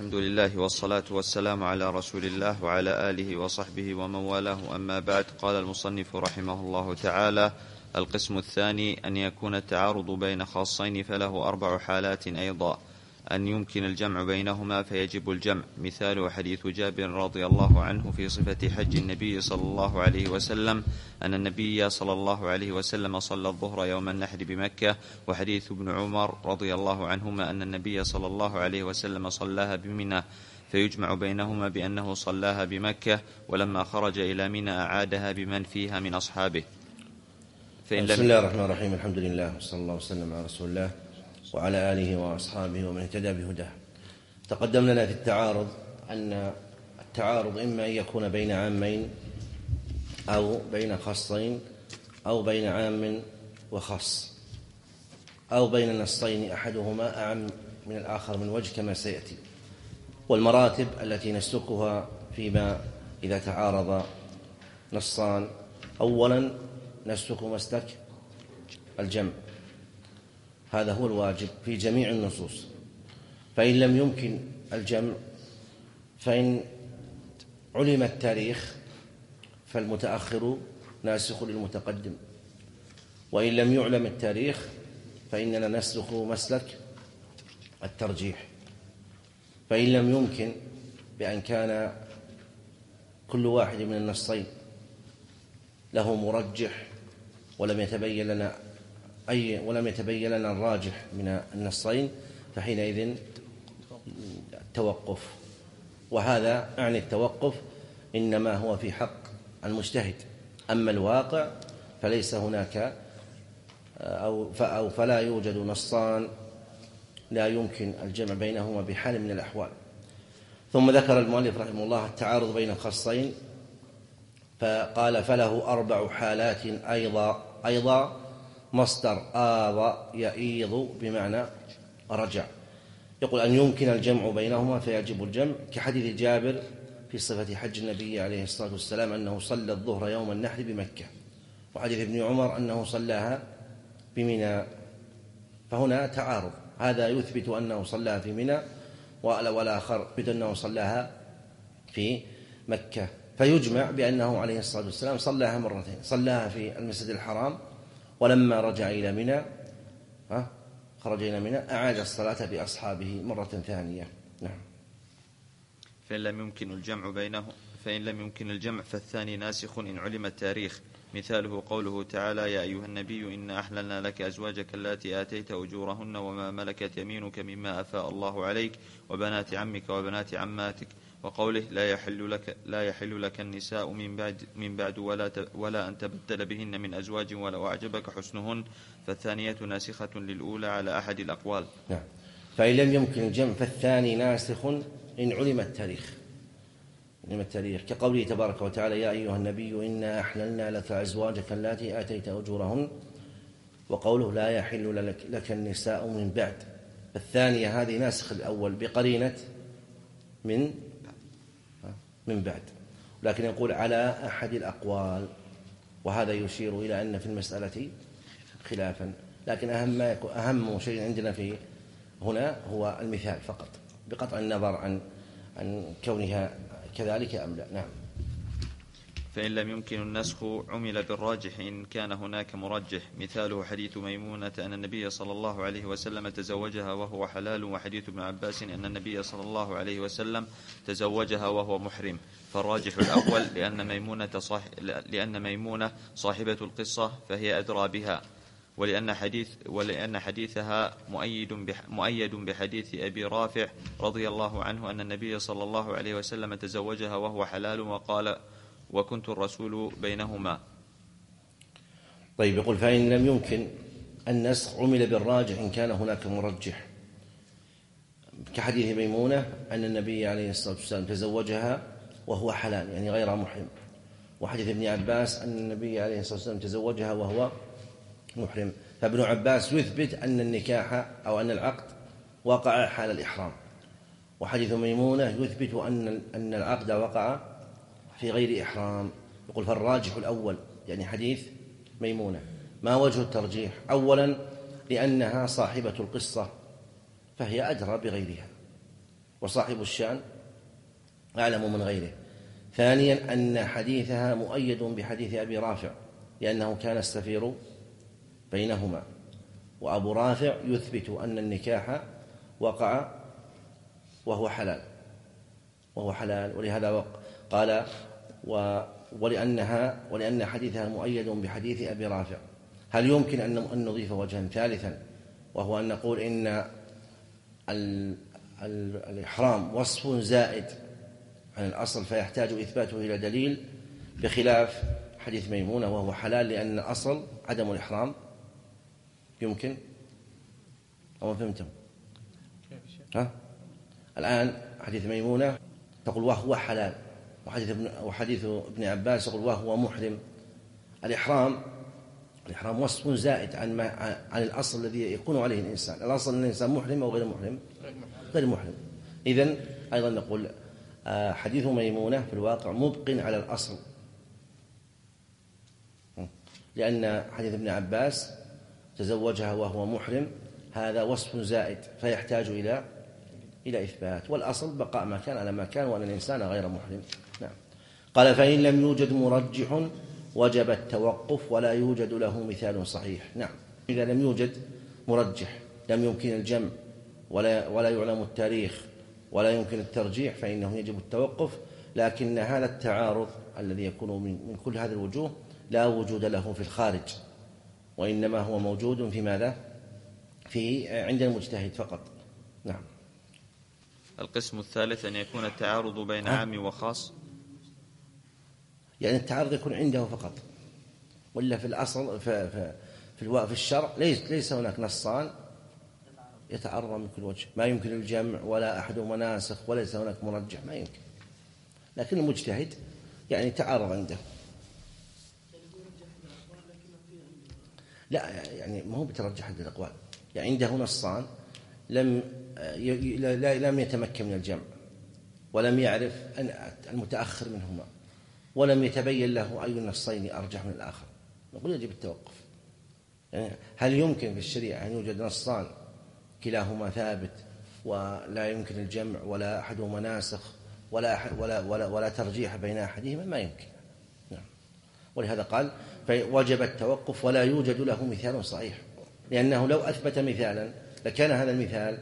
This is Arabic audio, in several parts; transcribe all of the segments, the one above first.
الحمد لله والصلاة والسلام على رسول الله وعلى آله وصحبه ومن والاه، أما بعد. قال المصنف رحمه الله تعالى: القسم الثاني أن يكون التعارض بين خاصين فله 4 حالات أيضا: أن يمكن الجمع بينهما فيجب الجمع، مثال حديث جابر رضي الله عنه في صفة حج النبي صلى الله عليه وسلم أن النبي صلى الله عليه وسلم صلى الظهر يوم النحر بمكة، وحديث ابن عمر رضي الله عنهما أن النبي صلى الله عليه وسلم صلاها بمنى، فيجمع بينهما بأنه صلاها بمكة، ولما خرج إلى منى أعادها بمن فيها من أصحابه. بسم الله الرحمن الرحيم. الحمد لله وصلى الله وسلم على رسول الله وعلى آله وأصحابه ومن اهتدى بهداه. تقدم لنا في التعارض أن التعارض إما أن يكون بين عامين أو بين خاصين أو بين عام وخاص أو بين نصين أحدهما أعم من الآخر من وجه كما سيأتي. والمراتب التي نسلكها فيما إذا تعارض نصان: أولا نسلك مسلك الجمع، هذا هو الواجب في جميع النصوص، فإن لم يمكن الجمع فإن علم التاريخ فالمتأخر ناسخ للمتقدم، وإن لم يعلم التاريخ فإننا نسلك مسلك الترجيح. فإن لم يمكن بأن كان كل واحد من النصين له مرجح ولم يتبين لنا الراجح من النصين، فحينئذ التوقف. وهذا يعني التوقف إنما هو في حق المجتهد، أما الواقع فليس هناك أو فلا يوجد نصان لا يمكن الجمع بينهما بحال من الأحوال. ثم ذكر المؤلف رحمه الله التعارض بين خاصين، فقال: فله 4 حالات أيضا مصدر آض يئيض بمعنى رجع. يقول أن يمكن الجمع بينهما فيجب الجمع، كحديث جابر في صفة حج النبي عليه الصلاة والسلام أنه صلى الظهر يوم النحر بمكة، وحديث ابن عمر أنه صلاها بمنى. فهنا تعارض، هذا يثبت أنه صلاها في منى والآخر يثبت أنه صلاها في مكة، فيجمع بأنه عليه الصلاة والسلام صلاها مرتين، صلاها في المسجد الحرام، ولما رجع إلى منى خرج إلى منى أعاد الصلاة بأصحابه مرة ثانية. نعم. فإن لم يمكن الجمع فالثاني ناسخ إن علم التاريخ، مثاله قوله تعالى: يا أيها النبي إنا أحللنا لك أزواجك اللاتي آتيت أجورهن وما ملكت يمينك مما أفاء الله عليك وبنات عمك وبنات عماتك، وقوله: لا يحل لك النساء من بعد ولا أن تبدل بهن من أزواج ولو أعجبك حسنهن، فالثانية ناسخة للأولى على أحد الأقوال. نعم. فإن لم يمكن الجمع فالثاني ناسخ إن علم التاريخ، كقوله تبارك وتعالى: يا أيها النبي إنا أحللنا لك أزواجك اللاتي آتيت أجورهن، وقوله: لا يحل لك النساء من بعد. فالثانية هذه ناسخ الأول بقرينة من بعد، لكن يقول على أحد الأقوال، وهذا يشير إلى أن في المسألة خلافا، لكن أهم شيء عندنا في هنا هو المثال فقط، بقطع النظر عن كونها كذلك أم لا. نعم. فإن لم يمكن النسخ عمل بالراجح إن كان هناك مرجح، مثاله حديث ميمونة أن النبي صلى الله عليه وسلم تزوجها وهو حلال، وحديث ابن عباس أن النبي صلى الله عليه وسلم تزوجها وهو محرم. فالراجح الأول لأن ميمونة صاحبة القصة فهي أدرى بها، ولأن حديثها مؤيد بحديث أبي رافع رضي الله عنه أن النبي صلى الله عليه وسلم تزوجها وهو حلال وقال: وكنت الرسول بينهما. طيب، يقول: فإن لم يمكن النسخ عمل بالراجح إن كان هناك مرجح، كحديث ميمونة أن النبي عليه الصلاة والسلام تزوجها وهو حلال يعني غير محرم، وحديث ابن عباس أن النبي عليه الصلاة والسلام تزوجها وهو محرم. فابن عباس يثبت أن النكاح أو أن العقد وقع حال الإحرام، وحديث ميمونة يثبت أن العقد وقع في غير إحرام. يقول: فالراجح الأول يعني حديث ميمونة. ما وجه الترجيح؟ أولا لأنها صاحبة القصة فهي أدرى بغيرها، وصاحب الشأن أعلم من غيره. ثانيا أن حديثها مؤيد بحديث أبي رافع لأنه كان السفير بينهما، وأبو رافع يثبت أن النكاح وقع وهو حلال ولهذا قال ولأن حديثها مؤيد بحديث أبي رافع. هل يمكن أن نضيف وجها ثالثا، وهو أن نقول إن الإحرام وصف زائد عن الأصل فيحتاج إثباته إلى دليل، بخلاف حديث ميمونة وهو حلال لأن الأصل عدم الإحرام؟ يمكن أو فهمتم؟ الآن حديث ميمونة تقول وهو حلال، وحديث ابن عباس يقول وهو محرم. الإحرام وصف زائد عن الأصل الذي يكون عليه الإنسان. الأصل أن الإنسان محرم أو غير محرم؟ غير محرم. إذن أيضا نقول حديث ميمونة في الواقع مبق على الأصل، لأن حديث ابن عباس تزوجها وهو محرم هذا وصف زائد فيحتاج إلى إثبات، والأصل بقاء ما كان على ما كان وأن الإنسان غير محرم. نعم. قال فإن لم يوجد مرجح وجب التوقف ولا يوجد له مثال صحيح. نعم، إذا لم يوجد مرجح، لم يمكن الجمع ولا يعلم التاريخ ولا يمكن الترجيح، فإنه يجب التوقف. لكن هذا التعارض الذي يكون من كل هذه الوجوه لا وجود له في الخارج، وإنما هو موجود في ماذا؟ عند المجتهد فقط. نعم. القسم الثالث أن يكون التعارض بين عام وخاص، يعني التعارض يكون عنده فقط، ولا في الأصل في الشرع ليس هناك نصان يتعارض من كل وجه، ما يمكن الجمع ولا أحدهما ناسخ وليس هناك مرجح، ما يمكن. لكن المجتهد يعني تعارض عنده. لا يعني ما هو بترجح عند الأقوال، يعني عنده نصان لم يتمكن من الجمع ولم يعرف المتأخر منهما ولم يتبين له أي النصين أرجح من الآخر، نقول يجب التوقف. يعني هل يمكن في الشريعة أن يوجد نصان كلاهما ثابت ولا يمكن الجمع ولا أحدهما ناسخ ولا ترجيح بين أحدهما؟ ما يمكن. نعم. ولهذا قال فوجب التوقف ولا يوجد له مثال صحيح، لأنه لو أثبت مثالا لكان هذا المثال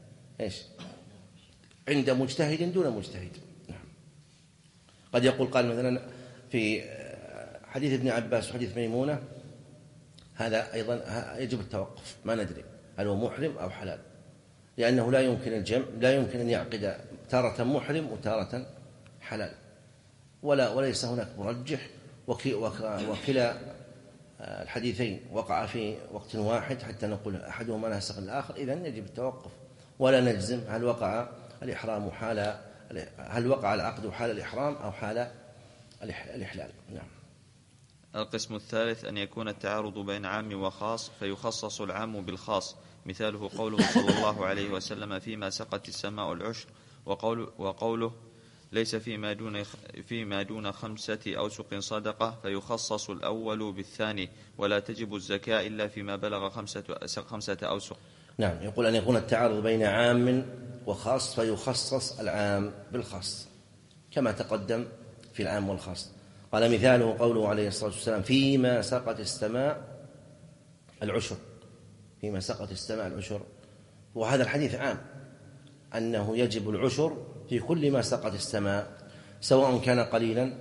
عند مجتهد دون مجتهد. نعم. قد يقول قال مثلا في حديث ابن عباس وحديث ميمونة هذا أيضا يجب التوقف، ما ندري هل هو محرم أو حلال، لأنه لا يمكن الجمع، لا يمكن أن يعقد تارة محرم وتارة حلال، وليس هناك مرجح، وكلا الحديثين وقع في وقت واحد حتى نقول أحدهما ناسخ الآخر. إذن يجب التوقف ولا نجزم هل وقع العقد حال الإحرام أو حال الإحلال. نعم. القسم الثالث أن يكون التعارض بين عام وخاص فيخصص العام بالخاص، مثاله قوله صلى الله عليه وسلم فيما سقت السماء العشر، وقوله ليس فيما دون 5 أوسق صدقة، فيخصص الأول بالثاني، ولا تجب الزكاة إلا فيما بلغ 5 أوسق. نعم. يقول أن يكون التعارض بين عام وخاص فيخصص العام بالخاص كما تقدم في العام والخاص. قال مثاله قوله عليه الصلاة والسلام فيما سقت السماء العشر، فيما سقت السماء العشر، وهذا الحديث عام أنه يجب العشر في كل ما سقت السماء سواء كان قليلا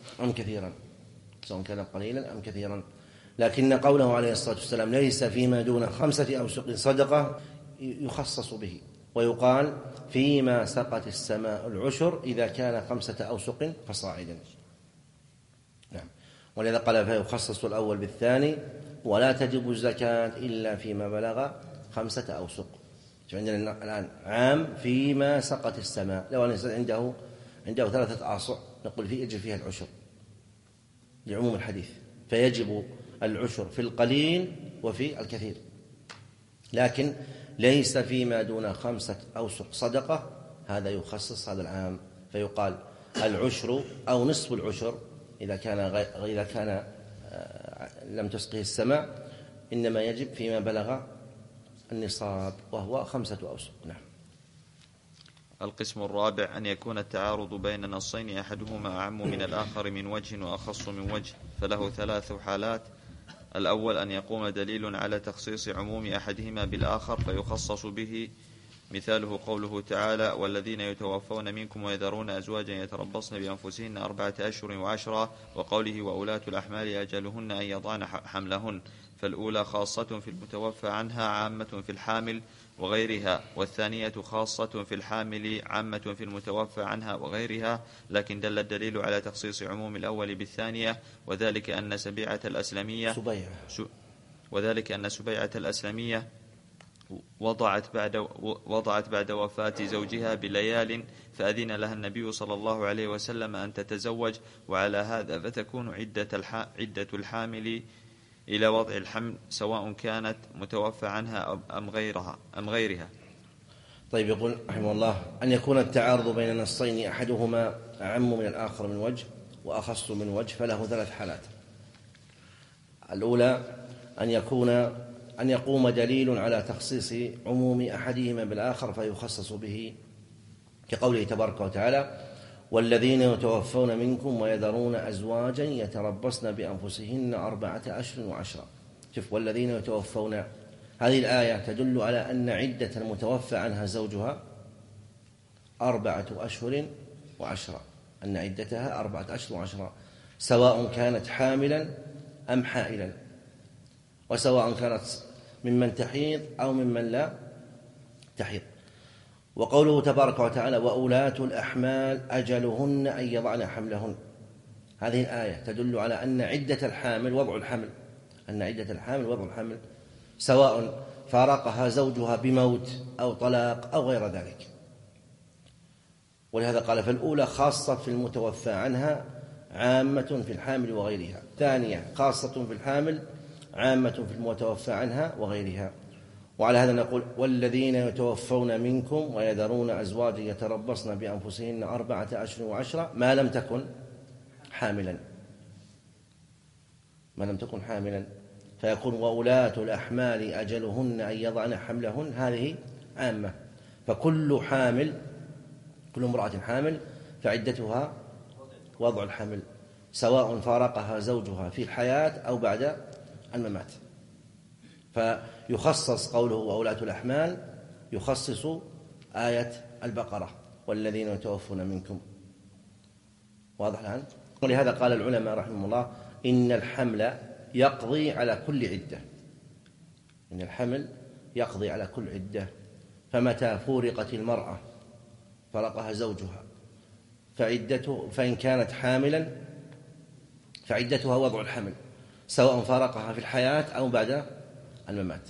أم كثيرا، لكن قوله عليه الصلاة والسلام ليس فيما دون 5 أوسق صدقة يخصص به، ويقال فيما سقت السماء العشر إذا كان 5 أوسق فصاعدا. نعم. ولذا قال فيخصص الأول بالثاني ولا تجب الزكاة إلا فيما بلغ 5 أوسق. عندنا الآن عام فيما سقت السماء، لو أن عنده 3 أعصر نقول يجب فيها العشر لعموم الحديث، فيجب العشر في القليل وفي الكثير، لكن ليس فيما دون 5 أوسق صدقة، هذا يخصص هذا العام، فيقال العشر أو نصف العشر إذا كان لم تسقه السماء، إنما يجب فيما بلغ النصاب وهو 5 أوسق. نعم. القسم الرابع أن يكون التعارض بين نصين أحدهما أعم من الآخر من وجه وأخص من وجه، فله 3 حالات. الأول أن يقوم دليل على تخصيص عموم أحدهما بالآخر فيخصص به، مثاله قوله تعالى: والذين يتوفون منكم ويذرون أزواجا يتربصن بأنفسهن 4 أشهر و10، وقوله: وأولاة الأحمال أجلهن أن يضعن حملهن، فالأولى خاصة في المتوفى عنها عامة في الحامل وغيرها، والثانية خاصة في الحامل عامة في المتوفى عنها وغيرها، لكن دل الدليل على تخصيص عموم الأول بالثانية، وذلك أن سبيعة الأسلمية وضعت بعد وفاة زوجها بليال، فأذن لها النبي صلى الله عليه وسلم أن تتزوج، وعلى هذا فتكون عدة الحامل إلى وضع الحمل، سواء كانت متوفى عنها أم غيرها. طيب، يقول رحمه الله: أن يكون التعارض بين نصين أحدهما أعم من الآخر من وجه وأخص من وجه، فله 3 حالات. الأولى أن يقوم دليل على تخصيص عموم أحدهما بالآخر فيخصص به، كقوله تبارك وتعالى: والذين يتوفون منكم ويذرون أزواجا يتربصن بأنفسهن 4 أشهر و10. شوف، والذين يتوفون، هذه الآية تدل على أن عدة المتوفى عنها زوجها 4 أشهر و10، أن عدتها 4 أشهر و10، سواء كانت حاملا أم حائلا، وسواء كانت ممن تحيض أو ممن لا تحيض. وقوله تبارك وتعالى: وأولاة الأحمال أجلهن أن يضعن حملهن، هذه الآية تدل على أن عدة الحامل وضع الحمل، سواء فارقها زوجها بموت أو طلاق أو غير ذلك. ولهذا قال: فالأولى خاصة في المتوفى عنها عامة في الحامل وغيرها، ثانية خاصة في الحامل عامة في المتوفى عنها وغيرها. وعلى هذا نقول: والذين يتوفون منكم ويذرون أزواجا يتربصن بأنفسهن 4 أشهر و10 ما لم تكن حاملا، فيكون وأولاة الأحمال أجلهن أن يضعن حملهن، هذه عامة، فكل امرأة حامل فعدتها وضع الحمل، سواء فارقها زوجها في الحياة أو بعد الممات. فيخصص قوله وأولاة الأحمال، يخصص آية البقرة: والذين يتوفون منكم. واضح الآن؟ ولهذا قال العلماء رحمهم الله: إن الحمل يقضي على كل عدة، فمتى فورقت المرأة فرقها زوجها فإن كانت حاملا فعدتها وضع الحمل، سواء فارقها في الحياة أو بعد الممات.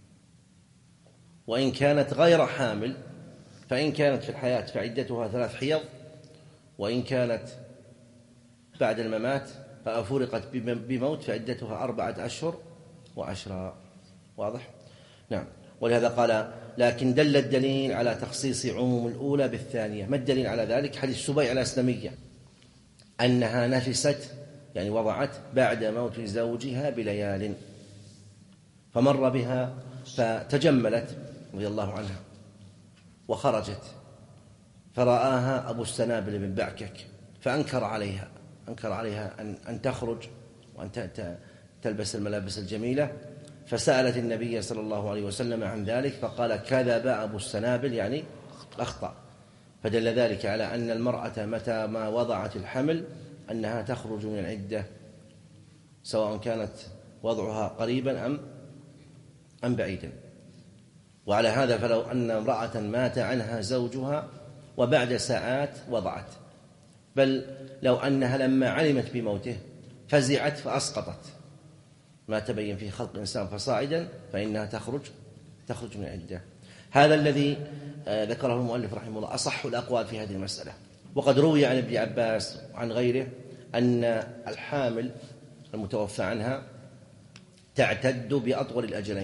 وإن كانت غير حامل فإن كانت في الحياة فعدتها 3 حيض، وإن كانت بعد الممات فأفرقت بموت فعدتها 4 أشهر و10. واضح؟ نعم. ولهذا قال: لكن دل الدليل على تخصيص عموم الأولى بالثانية. ما الدليل على ذلك؟ حديث سبيعة الأسلمية أنها نفست، يعني وضعت بعد موت زوجها بليال، فمر بها فتجملت رضي الله عنها وخرجت، فرآها أبو السنابل بن بعكك فأنكر عليها أن تخرج وأن تلبس الملابس الجميلة، فسألت النبي صلى الله عليه وسلم عن ذلك، فقال: كذب أبو السنابل، يعني أخطأ. فدل ذلك على أن المرأة متى ما وضعت الحمل أنها تخرج من العدة، سواء كانت وضعها قريبا أم بعيدا. وعلى هذا فلو أن امرأة مات عنها زوجها وبعد ساعات وضعت، بل لو أنها لما علمت بموته فزعت فأسقطت ما تبين فيه خلق إنسان فصاعدا، فإنها تخرج من العدة. هذا الذي ذكره المؤلف رحمه الله أصح الأقوال في هذه المسألة. وقد روي عن ابن عباس وعن غيره أن الحامل المتوفى عنها تعتد بأطول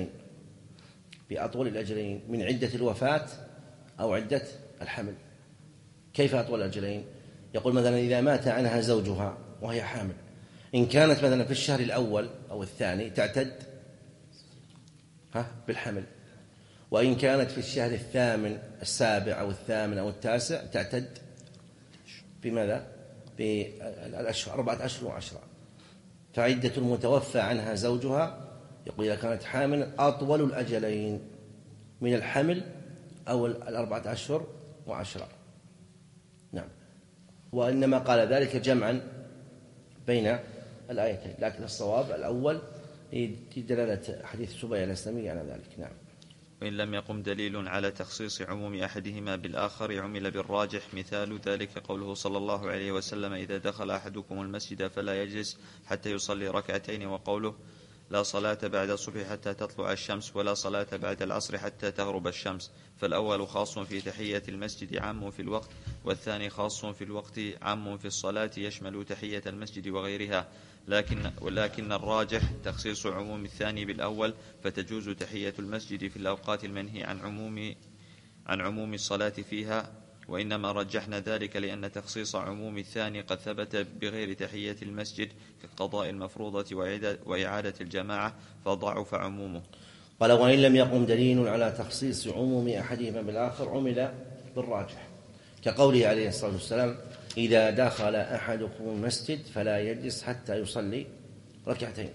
الأجلين من عدة الوفاة أو عدة الحمل. كيف أطول الأجلين؟ يقول مثلا: إذا مات عنها زوجها وهي حامل، إن كانت مثلا في الشهر الأول أو الثاني تعتد بالحمل، وإن كانت في الشهر الثامن السابع أو الثامن أو التاسع تعتد بماذا؟ بالأشهر 4 أشهر و10. فعدة المتوفى عنها زوجها يقول إذا كانت حاملا أطول الأجلين من الحمل أو 4 أشهر و10. نعم. وإنما قال ذلك جمعا بين الآيتين، لكن الصواب الأول دلالة حديث سبيع الأسلمي على ذلك. نعم. وإن لم يقم دليل على تخصيص عموم أحدهما بالآخر عمل بالراجح. مثال ذلك قوله صلى الله عليه وسلم إذا دخل أحدكم المسجد فلا يجلس حتى يصلي ركعتين، وقوله لا صلاة بعد الصبح حتى تطلع الشمس ولا صلاة بعد العصر حتى تغرب الشمس. فالأول خاص في تحية المسجد عام في الوقت، والثاني خاص في الوقت عام في الصلاة يشمل تحية المسجد وغيرها. ولكن الراجح تخصيص عموم الثاني بالأول، فتجوز تحية المسجد في الأوقات المنهي عن عموم الصلاة فيها. وإنما رجحنا ذلك لأن تخصيص عموم الثاني قد ثبت بغير تحية المسجد كقضاء المفروضة وإعادة الجماعة، فضعف عمومه. قال وإن لم يقم دليل على تخصيص عموم أحدهما بالآخر عمل بالراجح، كقوله عليه الصلاة والسلام إذا دخل أحدكم المسجد فلا يجلس حتى يصلي ركعتين.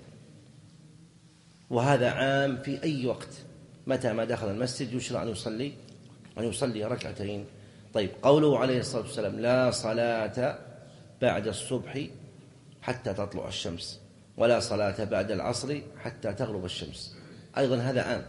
وهذا عام في أي وقت، متى ما دخل المسجد يشرع أن يصلي ركعتين. طيب، قوله عليه الصلاة والسلام لا صلاة بعد الصبح حتى تطلع الشمس ولا صلاة بعد العصر حتى تغرب الشمس، أيضا هذا عام.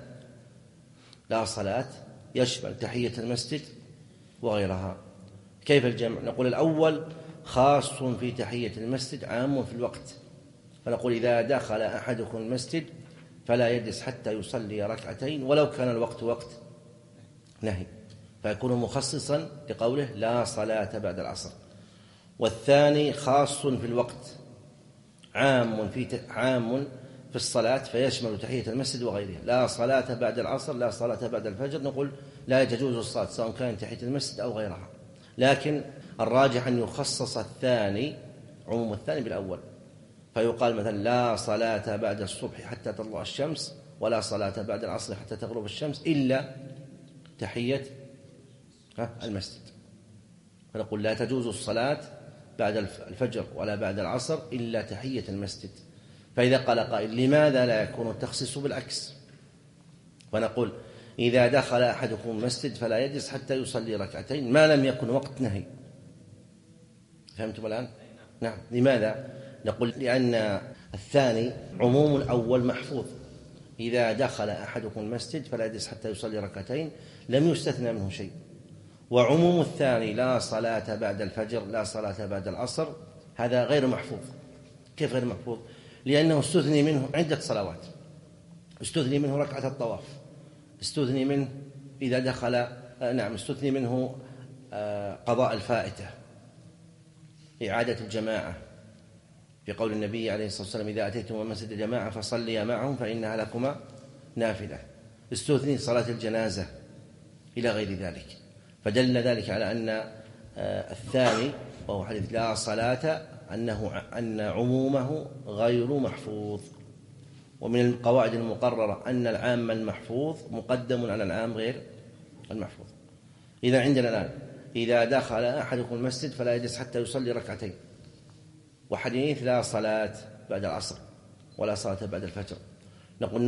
لا صلاة يشمل تحية المسجد وغيرها. كيف الجمع؟ نقول الأول خاص في تحية المسجد عام في الوقت، فنقول إذا دخل أحدكم المسجد فلا يجلس حتى يصلي ركعتين ولو كان الوقت وقت نهي، فيكون مخصصا لقوله لا صلاة بعد العصر. والثاني خاص في الوقت عام في الصلاة فيشمل تحية المسجد وغيرها. لا صلاة بعد العصر، لا صلاة بعد الفجر، نقول لا تجوز الصلاة سواء كان تحية المسجد أو غيرها. لكن الراجح أن يخصص الثاني عموم الثاني بالأول، فيقال مثلا لا صلاة بعد الصبح حتى تطلع الشمس ولا صلاة بعد العصر حتى تغرب الشمس إلا تحية المسجد، فنقول لا تجوز الصلاة بعد الفجر ولا بعد العصر إلا تحية المسجد. فإذا قال قائل لماذا لا يكون التخصيص بالعكس؟ فنقول إذا دخل أحدكم المسجد فلا يجلس حتى يصلي ركعتين ما لم يكن وقت نهي. فهمتم الآن؟ نعم. لماذا؟ نقول لأن الثاني عموم الأول محفوظ، إذا دخل أحدكم المسجد فلا يجلس حتى يصلي ركعتين لم يستثنى منه شيء. وعموم الثاني لا صلاة بعد الفجر لا صلاة بعد العصر هذا غير محفوظ. كيف غير محفوظ؟ لأنه استثني منه عدة صلوات، استثني منه ركعة الطواف، استثني منه إذا دخل استثني منه قضاء الفائتة، إعادة الجماعة، في قول النبي عليه الصلاة والسلام إذا أتيتم المسجد جماعة فصليا معهم فإنها لكما نافلة، استثني صلاة الجنازة إلى غير ذلك. فدل ذلك على أن الثاني وهو حديث لا صلاة أن عمومه غير محفوظ. ومن القواعد المقررة أن العام المحفوظ مقدم على العام غير المحفوظ. إذا عندنا الآن إذا دخل أحدكم المسجد فلا يجلس حتى يصلي ركعتين، وحديث لا صلاة بعد العصر ولا صلاة بعد الفجر، نقول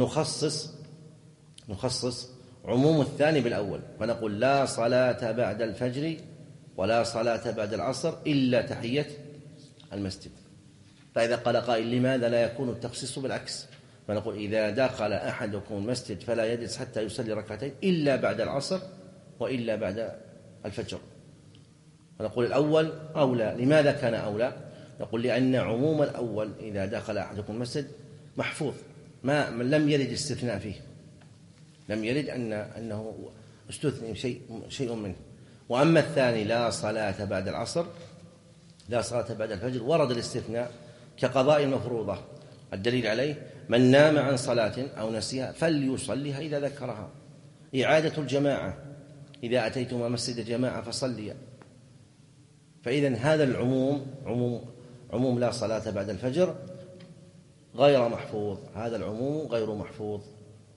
نخصص عموم الثاني بالأول، فنقول لا صلاة بعد الفجر ولا صلاة بعد العصر إلا تحية المسجد. فإذا قال قائل لماذا لا يكون التخصيص بالعكس؟ فنقول إذا دخل أحدكم المسجد فلا يجلس حتى يصلي ركعتين إلا بعد العصر وإلا بعد الفجر. فنقول الأول أولى. لماذا كان أولى؟ نقول لأن عموم الأول إذا دخل أحدكم المسجد محفوظ، لم يرد استثناء فيه، لم يرد أنه استثني شيء منه. وأما الثاني لا صلاة بعد العصر لا صلاة بعد الفجر ورد الاستثناء كقضاء المفروضة، الدليل عليه من نام عن صلاة أو نسيها فليصليها إذا ذكرها، إعادة الجماعة إذا أتيتم مسجد جماعة فصليا. فإذن هذا العموم عموم لا صلاة بعد الفجر غير محفوظ، هذا العموم غير محفوظ.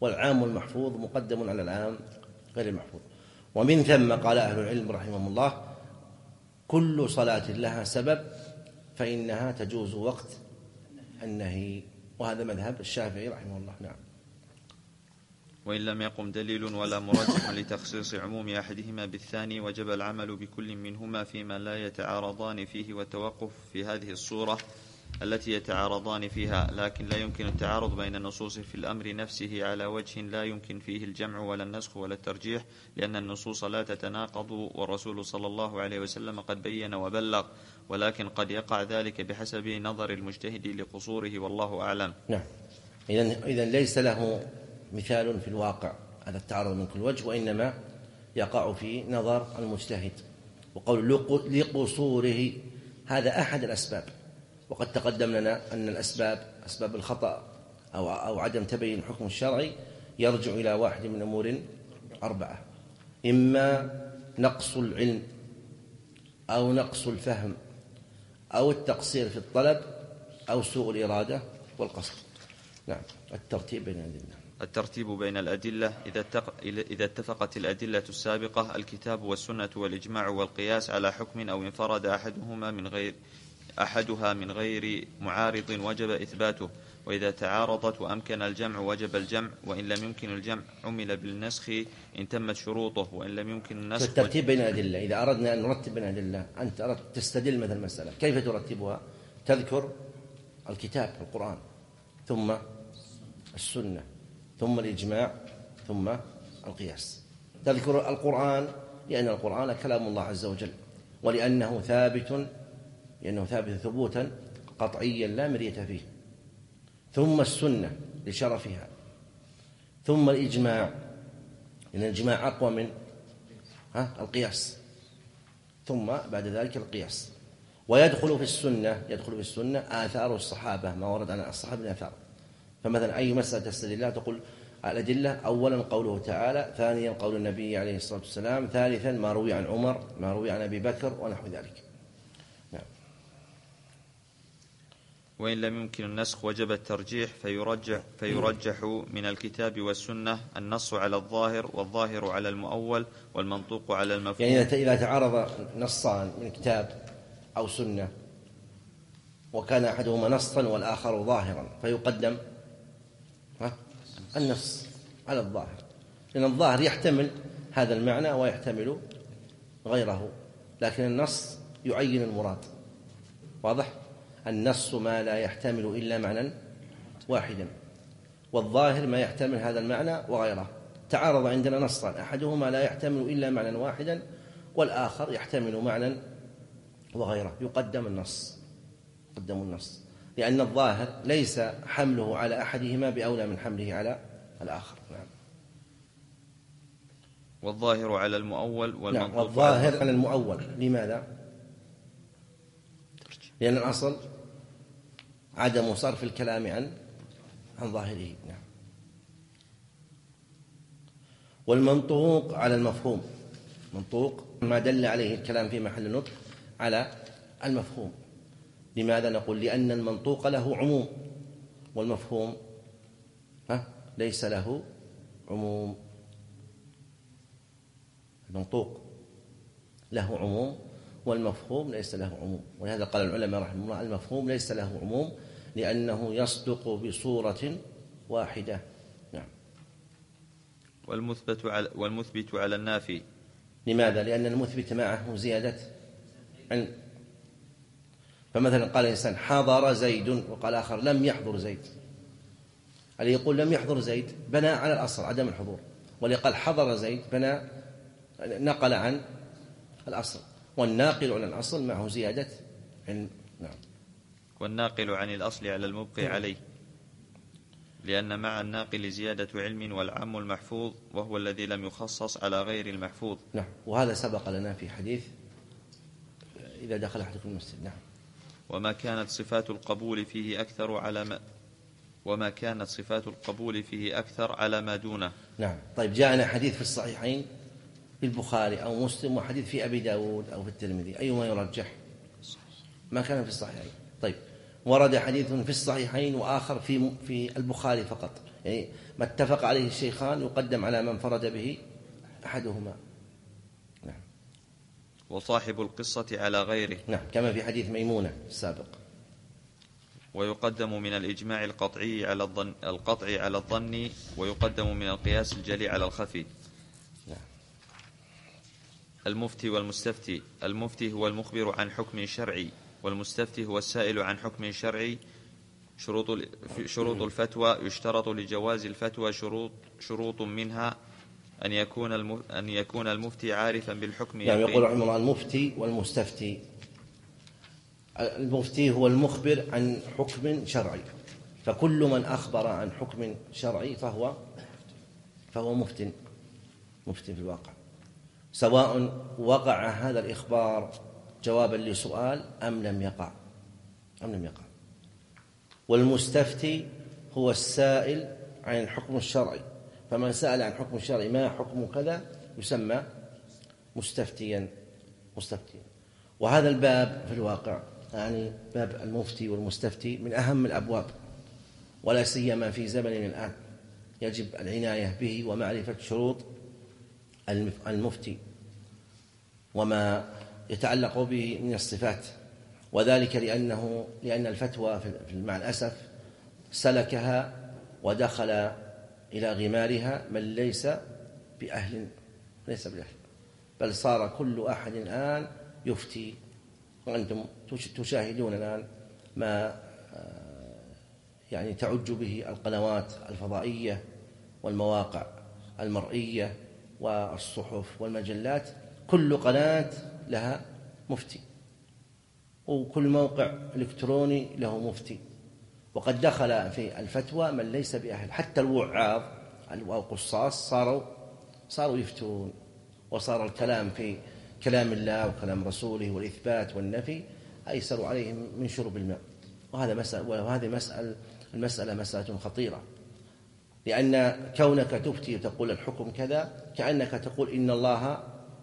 والعام المحفوظ مقدم على العام غير المحفوظ. ومن ثم قال أهل العلم رحمهم الله: كل صلاة لها سبب فإنها تجوز وقت النهي. وهذا مذهب الشافعي رحمه الله. نعم. وإن لم يقم دليل ولا مرجح لتخصيص عموم أحدهما بالثاني وجب العمل بكل منهما فيما لا يتعارضان فيه، والتوقف في هذه الصورة التي يتعارضان فيها، لكن لا يمكن التعارض بين النصوص في الأمر نفسه على وجه لا يمكن فيه الجمع ولا النسخ ولا الترجيح، لأن النصوص لا تتناقض، والرسول صلى الله عليه وسلم قد بين وبلغ، ولكن قد يقع ذلك بحسب نظر المجتهد لقصوره، والله أعلم. نعم. إذن ليس له مثال في الواقع هذا التعارض من كل وجه، وإنما يقع في نظر المجتهد. وقول لقصوره هذا أحد الأسباب، وقد تقدم لنا أن أسباب الخطأ أو عدم تبين الحكم الشرعي يرجع إلى واحد من أمور 4: إما نقص العلم أو نقص الفهم أو التقصير في الطلب أو سوء الإرادة والقصد. نعم. الترتيب بين الأدلة إذا اتفقت الأدلة السابقة الكتاب والسنة والإجماع والقياس على حكم، أو انفرد أحدها من غير معارض وجب إثباته، وإذا تعارضت وأمكن الجمع وجب الجمع، وإن لم يمكن الجمع عمل بالنسخ إن تمت شروطه، وإن لم يمكن النسخ. الترتيب بين الأدلة، إذا أردنا أن نرتب بين الأدلة، أنت أردت تستدل مثل مسألة، كيف ترتبها؟ تذكر الكتاب القرآن، ثم السنة، ثم الإجماع، ثم القياس. تذكر القرآن لأن القرآن كلام الله عز وجل، ولأنه ثابت ثبوتا قطعيا لا مرية فيه، ثم السنة لشرفها، ثم الإجماع لأن الإجماع أقوى من القياس، ثم بعد ذلك القياس. ويدخل في السنة آثار الصحابة، ما ورد عن الصحابة من آثار. فمثلا أي مسألة تستدل تقول الأدلة: أولا قوله تعالى، ثانيا قول النبي عليه الصلاة والسلام، ثالثا ما روي عن عمر، ما روي عن أبي بكر، ونحو ذلك. نعم. وإن لم يمكن النسخ وجب الترجيح، فيرجح من الكتاب والسنة النص على الظاهر، والظاهر على المؤول، والمنطوق على المفهوم. يعني إذا تعارض نصان من كتاب أو سنة وكان أحدهما نصا والآخر ظاهرا، فيقدم النص على الظاهر، لأن الظاهر يحتمل هذا المعنى ويحتمل غيره، لكن النص يعين المراد. واضح؟ النص ما لا يحتمل إلا معنى واحدا، والظاهر ما يحتمل هذا المعنى وغيره. تعارض عندنا نصان، أحدهما لا يحتمل إلا معنى واحدا والآخر يحتمل معنى وغيره، يقدم النص، لأن الظاهر ليس حمله على أحدهما بأولى من حمله على الآخر. نعم. والظاهر على المؤول والمنطوق. نعم. والظاهر على المؤول. لماذا؟ لأن الأصل عدم صرف الكلام عن ظاهره. نعم. والمنطوق على المفهوم، منطوق ما دل عليه الكلام في محل النطق على المفهوم. لماذا نقول؟ لأن المنطوق له عموم والمفهوم ليس له عموم. المنطوق له عموم والمفهوم ليس له عموم، ولهذا قال العلماء رحمه الله: المفهوم ليس له عموم لأنه يصدق بصورة واحدة. نعم. والمثبت على النافي. لماذا؟ لأن المثبت معه زيادة علم. فمثلا قال الإنسان: حضر زيد، وقال آخر: لم يحضر زيد. اللي يقول لم يحضر زيد بنى على الأصل عدم الحضور، واللي قال حضر زيد نقل عن الأصل، والناقل عن الأصل معه زيادة علم. نعم. والناقل عن الأصل على المبقي عليه، لأن مع الناقل زيادة علم، والعام المحفوظ وهو الذي لم يخصص على غير المحفوظ. نعم. وهذا سبق لنا في حديث إذا دخل أحدكم المسجد. نعم. وما كانت صفات القبول فيه أكثر على ما دونه. نعم. طيب، جاءنا حديث في الصحيحين في البخاري أو مسلم، وحديث في أبي داود أو في الترمذي، أيما يرجح؟ ما كان في الصحيحين. طيب، ورد حديث في الصحيحين وآخر في البخاري فقط، يعني ما اتفق عليه الشيخان يقدم على من فرد به أحدهما. نعم. وصاحب القصة على غيره. نعم، كما في حديث ميمونة السابق. ويقدم من الإجماع القطعي على الظن، ويقدم من القياس الجلي على الخفي. نعم. المفتي والمستفتي. المفتي هو المخبر عن حكم شرعي، والمستفتي هو السائل عن حكم شرعي. شروط الفتوى: يشترط لجواز الفتوى شروط منها أن يكون المفتي عارفا بالحكم. يعني يقول رحمه الله: المفتي والمستفتي. المفتي هو المخبر عن حكم شرعي، فكل من أخبر عن حكم شرعي فهو مفتي في الواقع، سواء وقع هذا الإخبار جوابا لسؤال أم لم يقع. والمستفتي هو السائل عن الحكم الشرعي، فمن سأل عن حكم الشرعي ما حكم كذا يسمى مستفتيا. وهذا الباب في الواقع، يعني باب المفتي والمستفتي، من أهم الأبواب، ولا سيما في زمننا الآن يجب العناية به ومعرفة شروط المفتي وما يتعلق به من الصفات. وذلك لأن الفتوى مع الأسف سلكها ودخل إلى غمارها من ليس بأهل، بل صار كل أحد الآن يفتي. وأنتم تشاهدون الآن ما يعني تعج به القنوات الفضائية والمواقع المرئية والصحف والمجلات، كل قناة لها مفتي، وكل موقع إلكتروني له مفتي. وقد دخل في الفتوى من ليس بأهل، حتى الوعاظ والقصاص صاروا يفتون، وصار الكلام في كلام الله وكلام رسوله والإثبات والنفي أيسر عليهم من شرب الماء. وهذه المسألة مسألة خطيرة، لأن كونك تفتي وتقول الحكم كذا كأنك تقول إن الله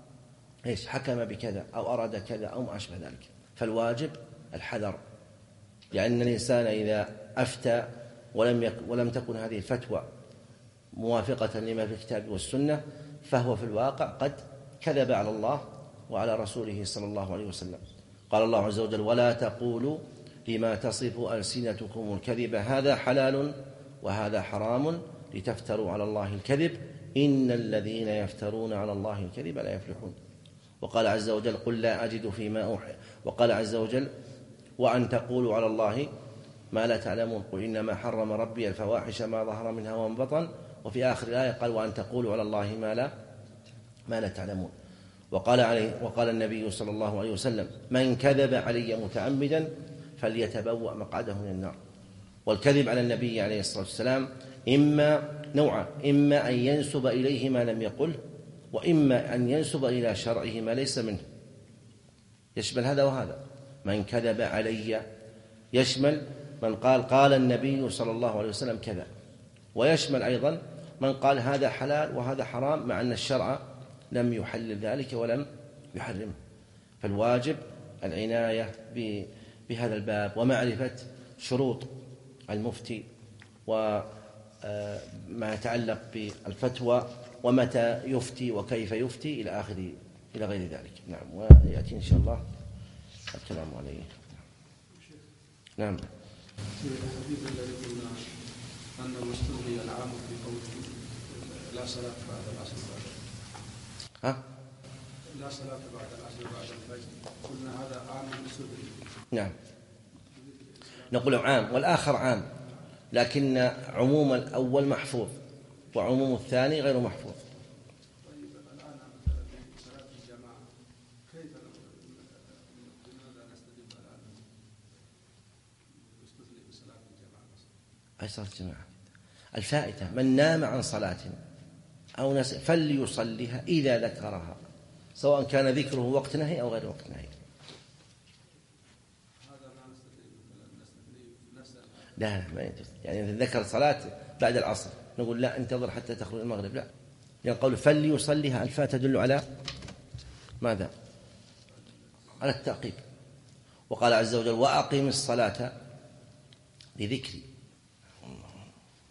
حكم بكذا أو أراد كذا أو ما أشبه ذلك. فالواجب الحذر، لأن الإنسان إذا أفتى ولم تكن هذه الفتوى موافقة لما في الكتاب والسنة فهو في الواقع قد كذب على الله وعلى رسوله صلى الله عليه وسلم. قال الله عز وجل: ولا تقولوا لما تصف ألسنتكم الكذب هذا حلال وهذا حرام لتفتروا على الله الكذب إن الذين يفترون على الله الكذب لا يفلحون. وقال عز وجل: قل لا أجد فيما أوحي. وقال عز وجل: وأن تقولوا على الله ما لا تعلمون قل إنما حرم ربي الفواحش ما ظهر منها وما بطن. وفي آخر الآية قال: وأن تقولوا على الله ما لا تعلمون. وقال النبي صلى الله عليه وسلم: من كذب علي متعمدا فليتبوأ مقعده من النار. والكذب على النبي عليه الصلاة والسلام إما نوعا: إما أن ينسب إليه ما لم يقله، وإما أن ينسب إلى شرعه ما ليس منه. يشمل هذا وهذا. من كذب علي يشمل من قال النبي صلى الله عليه وسلم كذا، ويشمل أيضا من قال هذا حلال وهذا حرام مع أن الشرع لم يحلل ذلك ولم يحرمه. فالواجب العناية بهذا الباب ومعرفة شروط المفتي وما يتعلق بالفتوى ومتى يفتي وكيف يفتي إلى غير ذلك. نعم، ويأتي إن شاء الله الكلام عليه. نعم. في الحديث الذي قلنا أن المستثني العام في قوله لا صلاة بعد العصر لا صلاة بعد العصر بعد الفجر، قلنا هذا عام مستثني. نعم، نقول عام والآخر عام، لكن عموم الأول محفوظ وعموم الثاني غير محفوظ. طيب الآن مثلا في صلاة الجماعة كيف لماذا نستدل الآن يستثني بصلاة الجماعة؟ أي صلاة الجماعة الفائتة، من نام عن صلاة أو نسي فليصليها إذا ذكرها، سواء كان ذكره وقت نهي أو غير وقت نهي. لا ما يجوز. يعني إذا ذكر صلاة بعد العصر نقول لا انتظر حتى تخرج المغرب، لا، لأن قول فليصليها الفاء تدل على ماذا؟ على التعقيب. وقال عز وجل: وأقم الصلاة لذكري.